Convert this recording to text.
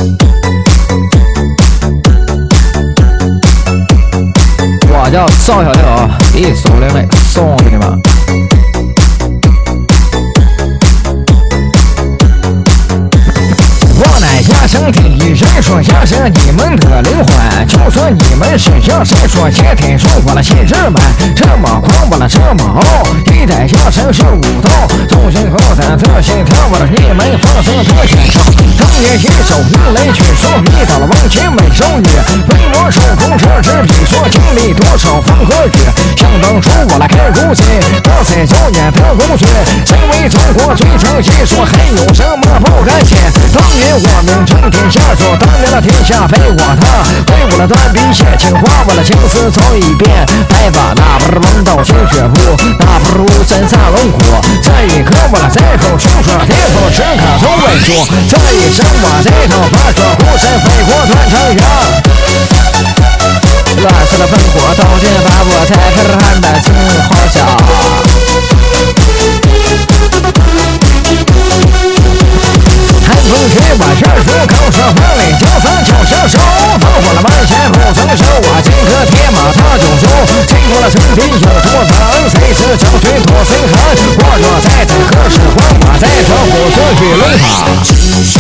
我叫赵小六，一首灵美送给你们。我乃下生第一人说相声你们的灵魂，就说你们是相声说先听说我的新人们这么狂我了这么傲，一代相声是武道，众人后咱这心跳我了你们放声的尖叫，当年一首英雷曲说迷倒了王琴美少女，为我手工这支笔说经历多少风和雨，想当初我来开如今我才9年的功勋，身为中国最正义说还有什么不敢写，当年我名震天下说当年的天下陪我的，为我的断笔写情话我的情思走一遍，白发那不是龙斗鲜血布，那不如身上龙骨，这一刻我的再口出说天风时刻都未说，这一生我这头发说孤身飞过断肠崖，乱世的烽火刀剑把我才可喊的情好笑，寒风吹我这书口说风里就风就相守，烽火了满线不曾收，我金戈铁马他就走，经过了城底有多长，谁是将军多谁寒，我若在这可是黄马在这虎穴玉龙堂。